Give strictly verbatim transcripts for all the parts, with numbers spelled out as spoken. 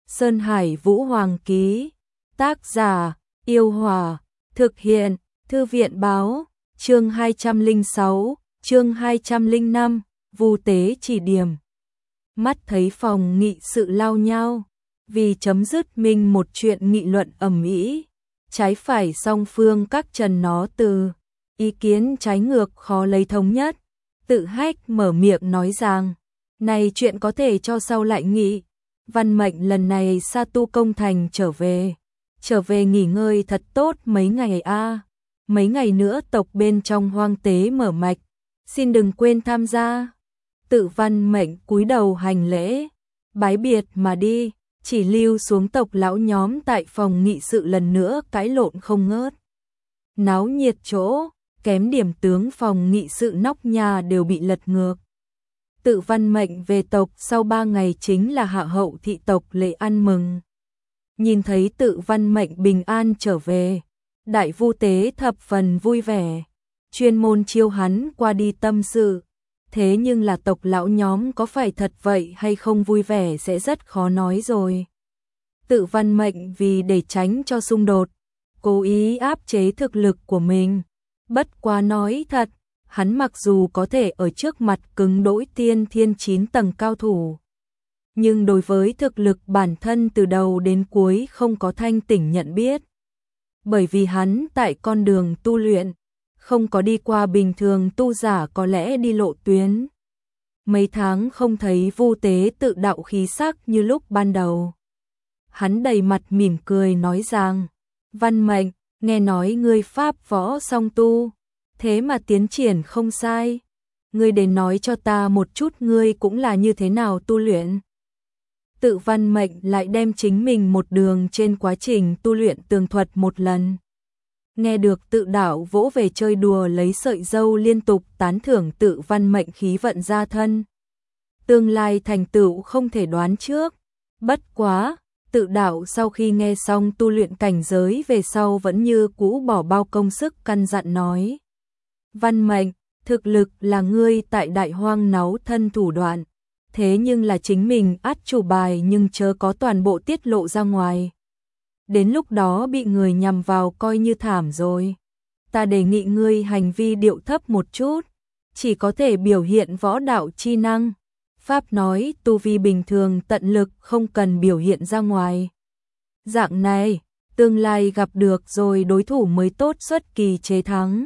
Sơn Hải Vũ Hoàng ký. Tác giả, Yêu Hòa. Thực hiện, Thư viện báo. Chương hai trăm lẻ sáu, chương hai trăm lẻ năm, Vu Tế chỉ điểm. Mắt thấy phòng nghị sự lao nhau, vì chấm dứt minh một chuyện nghị luận ầm ĩ, trái phải song phương các trần nó từ, ý kiến trái ngược khó lấy thống nhất. Tự Hách mở miệng nói rằng, này chuyện có thể cho sau lại nghị. Văn Mệnh lần này Sa Tu công thành trở về, trở về nghỉ ngơi thật tốt mấy ngày a. Mấy ngày nữa tộc bên trong hoang tế mở mạch, xin đừng quên tham gia. Tự Văn Mệnh cúi đầu hành lễ, bái biệt mà đi, chỉ lưu xuống tộc lão nhóm tại phòng nghị sự lần nữa cãi lộn không ngớt. Náo nhiệt chỗ, kém điểm tướng phòng nghị sự nóc nhà đều bị lật ngược. Tự Văn Mệnh về tộc sau ba ngày chính là hạ hậu thị tộc lễ ăn mừng. Nhìn thấy Tự Văn Mệnh bình an trở về, Đại Vu Tế thập phần vui vẻ, chuyên môn chiêu hắn qua đi tâm sự. Thế nhưng là tộc lão nhóm có phải thật vậy hay không vui vẻ sẽ rất khó nói rồi. Tự Văn Mệnh vì để tránh cho xung đột, cố ý áp chế thực lực của mình. Bất quá nói thật, hắn mặc dù có thể ở trước mặt cứng đỗi tiên thiên chín tầng cao thủ, nhưng đối với thực lực bản thân từ đầu đến cuối không có thanh tỉnh nhận biết. Bởi vì hắn tại con đường tu luyện, không có đi qua bình thường tu giả có lẽ đi lộ tuyến. Mấy tháng không thấy Vu Tế tự đạo khí sắc như lúc ban đầu. Hắn đầy mặt mỉm cười nói rằng, Văn Mệnh, nghe nói ngươi pháp võ song tu, thế mà tiến triển không sai. Ngươi đến nói cho ta một chút ngươi cũng là như thế nào tu luyện. Tự Văn Mệnh lại đem chính mình một đường trên quá trình tu luyện tường thuật một lần. Nghe được Tự đạo vỗ về chơi đùa lấy sợi dâu liên tục tán thưởng Tự Văn Mệnh khí vận gia thân. Tương lai thành tựu không thể đoán trước. Bất quá, Tự đạo sau khi nghe xong tu luyện cảnh giới về sau vẫn như cũ bỏ bao công sức căn dặn nói. Văn Mệnh, thực lực là ngươi tại đại hoang náu thân thủ đoạn. Thế nhưng là chính mình át chủ bài nhưng chớ có toàn bộ tiết lộ ra ngoài. Đến lúc đó bị người nhằm vào coi như thảm rồi. Ta đề nghị ngươi hành vi điệu thấp một chút, chỉ có thể biểu hiện võ đạo chi năng. Pháp nói tu vi bình thường tận lực không cần biểu hiện ra ngoài. Dạng này, tương lai gặp được rồi đối thủ mới tốt xuất kỳ chế thắng.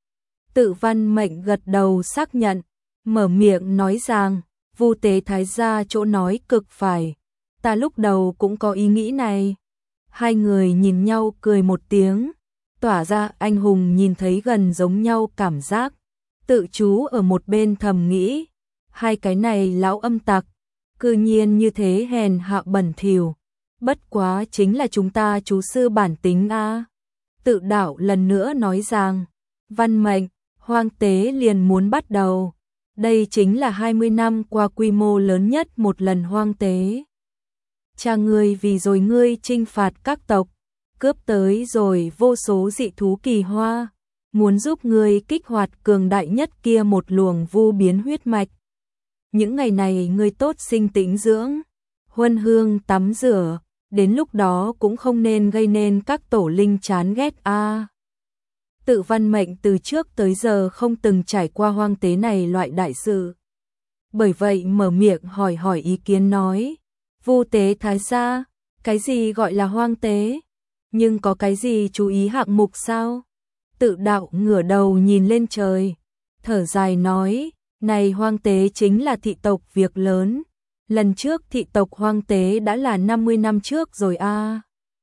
Tự Văn Mệnh gật đầu xác nhận, mở miệng nói rằng, Vu Tế thái gia chỗ nói cực phải. Ta lúc đầu cũng có ý nghĩ này. Hai người nhìn nhau cười một tiếng, tỏa ra anh hùng nhìn thấy gần giống nhau cảm giác. Tự chú ở một bên thầm nghĩ, hai cái này lão âm tặc, cư nhiên như thế hèn hạ bẩn thỉu. Bất quá chính là chúng ta chú sư bản tính a. Tự đạo lần nữa nói rằng, Văn Mệnh, hoang tế liền muốn bắt đầu. Đây chính là hai mươi năm qua quy mô lớn nhất một lần hoang tế. Cha ngươi vì rồi ngươi trinh phạt các tộc, cướp tới rồi vô số dị thú kỳ hoa, muốn giúp ngươi kích hoạt cường đại nhất kia một luồng vu biến huyết mạch. Những ngày này ngươi tốt sinh tĩnh dưỡng, huân hương tắm rửa, đến lúc đó cũng không nên gây nên các tổ linh chán ghét a. À. Tự Văn Mệnh từ trước tới giờ không từng trải qua hoang tế này loại đại sự. Bởi vậy mở miệng hỏi hỏi ý kiến nói, Vu Tế thái gia, cái gì gọi là hoang tế? Nhưng có cái gì chú ý hạng mục sao? Tự đạo ngửa đầu nhìn lên trời, thở dài nói, này hoang tế chính là thị tộc việc lớn. Lần trước thị tộc hoang tế đã là năm mươi năm trước rồi a. À.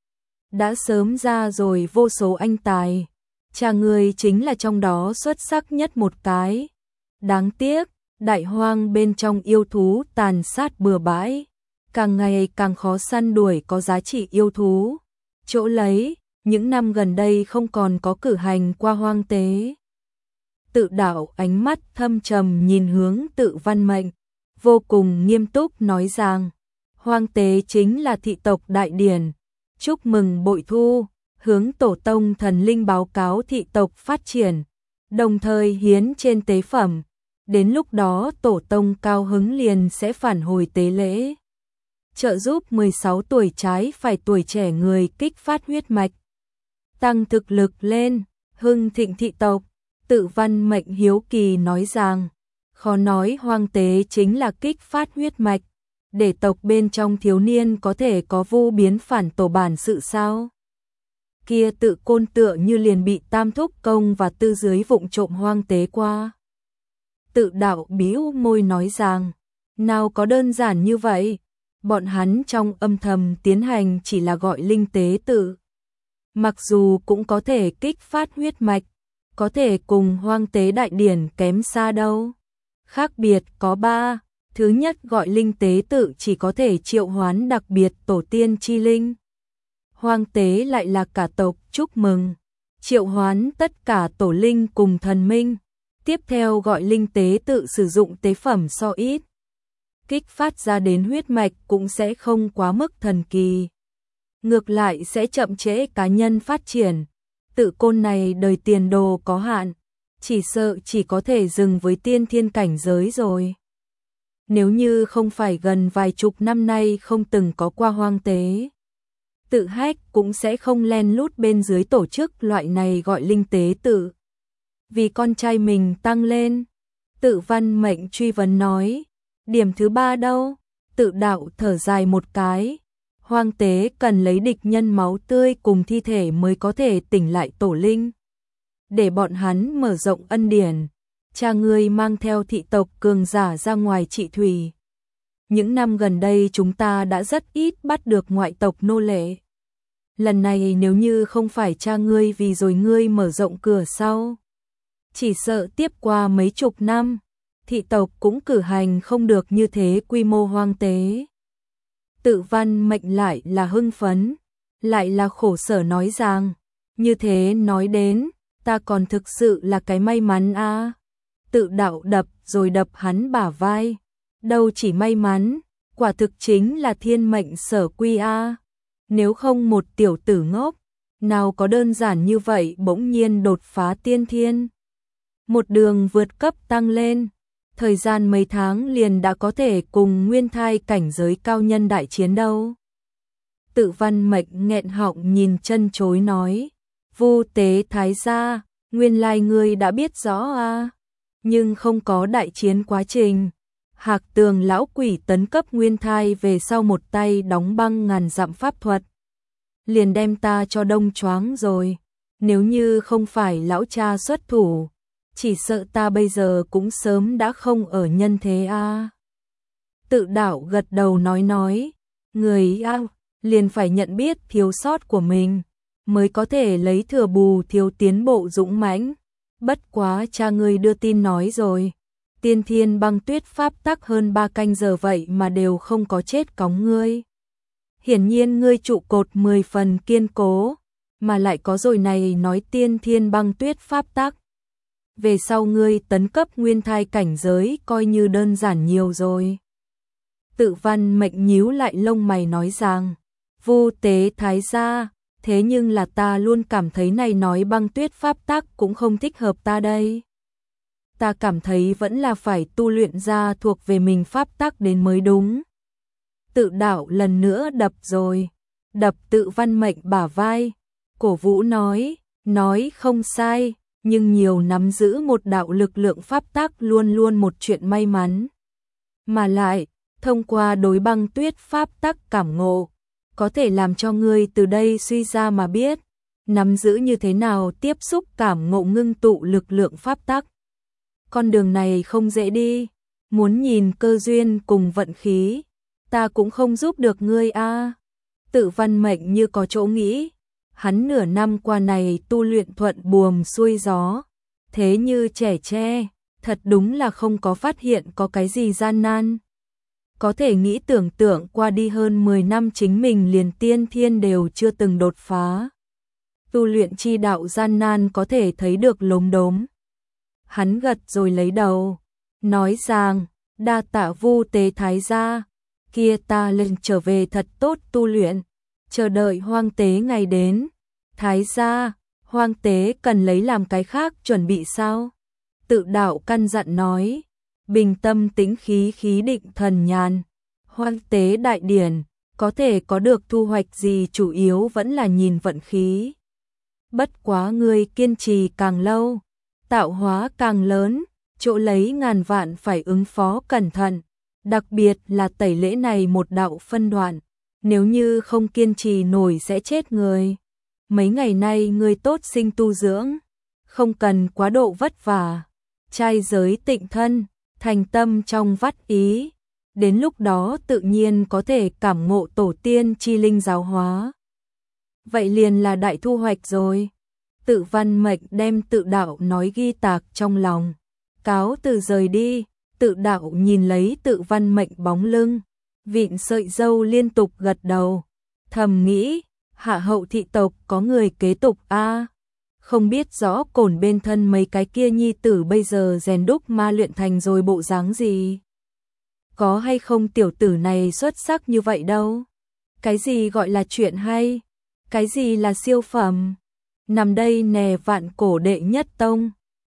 Đã sớm ra rồi vô số anh tài. Cha ngươi chính là trong đó xuất sắc nhất một cái. Đáng tiếc, đại hoang bên trong yêu thú tàn sát bừa bãi, càng ngày càng khó săn đuổi có giá trị yêu thú. Chỗ lấy, những năm gần đây không còn có cử hành qua hoang tế. Tự đạo ánh mắt thâm trầm nhìn hướng Tự Văn Mệnh, vô cùng nghiêm túc nói rằng, hoang tế chính là thị tộc đại điển, chúc mừng bội thu. Hướng tổ tông thần linh báo cáo thị tộc phát triển, đồng thời hiến trên tế phẩm. Đến lúc đó tổ tông cao hứng liền sẽ phản hồi tế lễ. trợ giúp mười sáu tuổi trái phải tuổi trẻ người kích phát huyết mạch, tăng thực lực lên, hưng thịnh thị tộc. Tự Văn Mệnh hiếu kỳ nói rằng, khó nói hoang tế chính là kích phát huyết mạch, để tộc bên trong thiếu niên có thể có vô biến phản tổ bản sự sao? Kia Tự Côn tựa như liền bị Tam Thúc Công và Tư Dưới vụng trộm hoang tế qua. Tự Đạo bĩu môi nói rằng, nào có đơn giản như vậy, bọn hắn trong âm thầm tiến hành chỉ là gọi linh tế tự. Mặc dù cũng có thể kích phát huyết mạch, có thể cùng hoang tế đại điển kém xa đâu. Khác biệt có ba, thứ nhất gọi linh tế tự chỉ có thể triệu hoán đặc biệt tổ tiên chi linh. Hoang tế lại là cả tộc chúc mừng, triệu hoán tất cả tổ linh cùng thần minh. Tiếp theo gọi linh tế tự sử dụng tế phẩm so ít, kích phát ra đến huyết mạch cũng sẽ không quá mức thần kỳ. Ngược lại sẽ chậm trễ cá nhân phát triển. Tự Côn này đời tiền đồ có hạn, chỉ sợ chỉ có thể dừng với tiên thiên cảnh giới rồi. Nếu như không phải gần vài chục năm nay không từng có qua hoang tế, Tự Hách cũng sẽ không len lút bên dưới tổ chức loại này gọi linh tế tự. Vì con trai mình tăng lên, Tự Văn Mệnh truy vấn nói, điểm thứ ba đâu? Tự Đạo thở dài một cái, hoang tế cần lấy địch nhân máu tươi cùng thi thể mới có thể tỉnh lại tổ linh. Để bọn hắn mở rộng ân điển, cha ngươi mang theo thị tộc cường giả ra ngoài trị thủy. Những năm gần đây chúng ta đã rất ít bắt được ngoại tộc nô lệ. Lần này nếu như không phải cha ngươi vì rồi ngươi mở rộng cửa sau, chỉ sợ tiếp qua mấy chục năm, thị tộc cũng cử hành không được như thế quy mô hoang tế. Tự Văn Mệnh lại là hưng phấn, lại là khổ sở nói rằng, như thế nói đến, ta còn thực sự là cái may mắn a. À. Tự Đạo đập rồi đập hắn bả vai, đâu chỉ may mắn, quả thực chính là thiên mệnh sở quy a. À. Nếu không một tiểu tử ngốc, nào có đơn giản như vậy bỗng nhiên đột phá tiên thiên. Một đường vượt cấp tăng lên, thời gian mấy tháng liền đã có thể cùng nguyên thai cảnh giới cao nhân đại chiến đâu. Tự Văn Mệnh nghẹn họng nhìn chân chối nói, Vu Tế Thái gia, nguyên lai ngươi đã biết rõ à, nhưng không có đại chiến quá trình. Hạc Tường lão quỷ tấn cấp nguyên thai về sau một tay đóng băng ngàn dặm pháp thuật, liền đem ta cho đông choáng rồi. Nếu như không phải lão cha xuất thủ, chỉ sợ ta bây giờ cũng sớm đã không ở nhân thế a. À. Tự Đạo gật đầu nói nói, người a, liền phải nhận biết thiếu sót của mình, mới có thể lấy thừa bù thiếu tiến bộ dũng mãnh. Bất quá cha ngươi đưa tin nói rồi, tiên thiên băng tuyết pháp tắc hơn ba canh giờ vậy mà đều không có chết cóng ngươi. Hiển nhiên ngươi trụ cột mười phần kiên cố, mà lại có rồi này nói tiên thiên băng tuyết pháp tắc. Về sau ngươi tấn cấp nguyên thai cảnh giới coi như đơn giản nhiều rồi. Tự Văn Mệnh nhíu lại lông mày nói rằng, Vu Tế Thái gia, thế nhưng là ta luôn cảm thấy này nói băng tuyết pháp tắc cũng không thích hợp ta đây. Ta cảm thấy vẫn là phải tu luyện ra thuộc về mình pháp tắc đến mới đúng. Tự Đạo lần nữa đập rồi, đập Tự Văn Mệnh bả vai, cổ vũ nói, nói không sai, nhưng nhiều nắm giữ một đạo lực lượng pháp tắc luôn luôn một chuyện may mắn. Mà lại, thông qua đối băng tuyết pháp tắc cảm ngộ, có thể làm cho ngươi từ đây suy ra mà biết, nắm giữ như thế nào tiếp xúc cảm ngộ ngưng tụ lực lượng pháp tắc. Con đường này không dễ đi, muốn nhìn cơ duyên cùng vận khí, ta cũng không giúp được ngươi a. À. Tự Văn Mệnh như có chỗ nghĩ, hắn nửa năm qua này tu luyện thuận buồm xuôi gió, thế như trẻ tre, thật đúng là không có phát hiện có cái gì gian nan. Có thể nghĩ tưởng tượng qua đi hơn mười năm chính mình liền tiên thiên đều chưa từng đột phá. Tu luyện chi đạo gian nan có thể thấy được lốm đốm. Hắn gật rồi lấy đầu, nói rằng, đa tạ Vu Tế Thái gia, kia ta lên trở về thật tốt tu luyện, chờ đợi hoang tế ngày đến. Thái gia, hoang tế cần lấy làm cái khác chuẩn bị sao? Tự Đạo căn dặn nói, bình tâm tĩnh khí khí định thần nhàn. Hoang tế đại điển, có thể có được thu hoạch gì chủ yếu vẫn là nhìn vận khí. Bất quá ngươi kiên trì càng lâu, tạo hóa càng lớn, chỗ lấy ngàn vạn phải ứng phó cẩn thận, đặc biệt là tẩy lễ này một đạo phân đoạn, nếu như không kiên trì nổi sẽ chết người. Mấy ngày nay ngươi tốt sinh tu dưỡng, không cần quá độ vất vả, trai giới tịnh thân, thành tâm trong vắt ý, đến lúc đó tự nhiên có thể cảm ngộ tổ tiên chi linh giáo hóa. Vậy liền là đại thu hoạch rồi. Tự Văn Mệnh đem tự đạo nói ghi tạc trong lòng, cáo từ rời đi. Tự đạo nhìn lấy tự Văn Mệnh bóng lưng, vịn sợi dâu liên tục gật đầu, thầm nghĩ, hạ hậu thị tộc có người kế tục a, không biết rõ cổn bên thân mấy cái kia nhi tử bây giờ rèn đúc ma luyện thành rồi bộ dáng gì. Có hay không tiểu tử này xuất sắc như vậy đâu. Cái gì gọi là chuyện hay, cái gì là siêu phẩm. Nằm đây nè vạn cổ đệ nhất tông.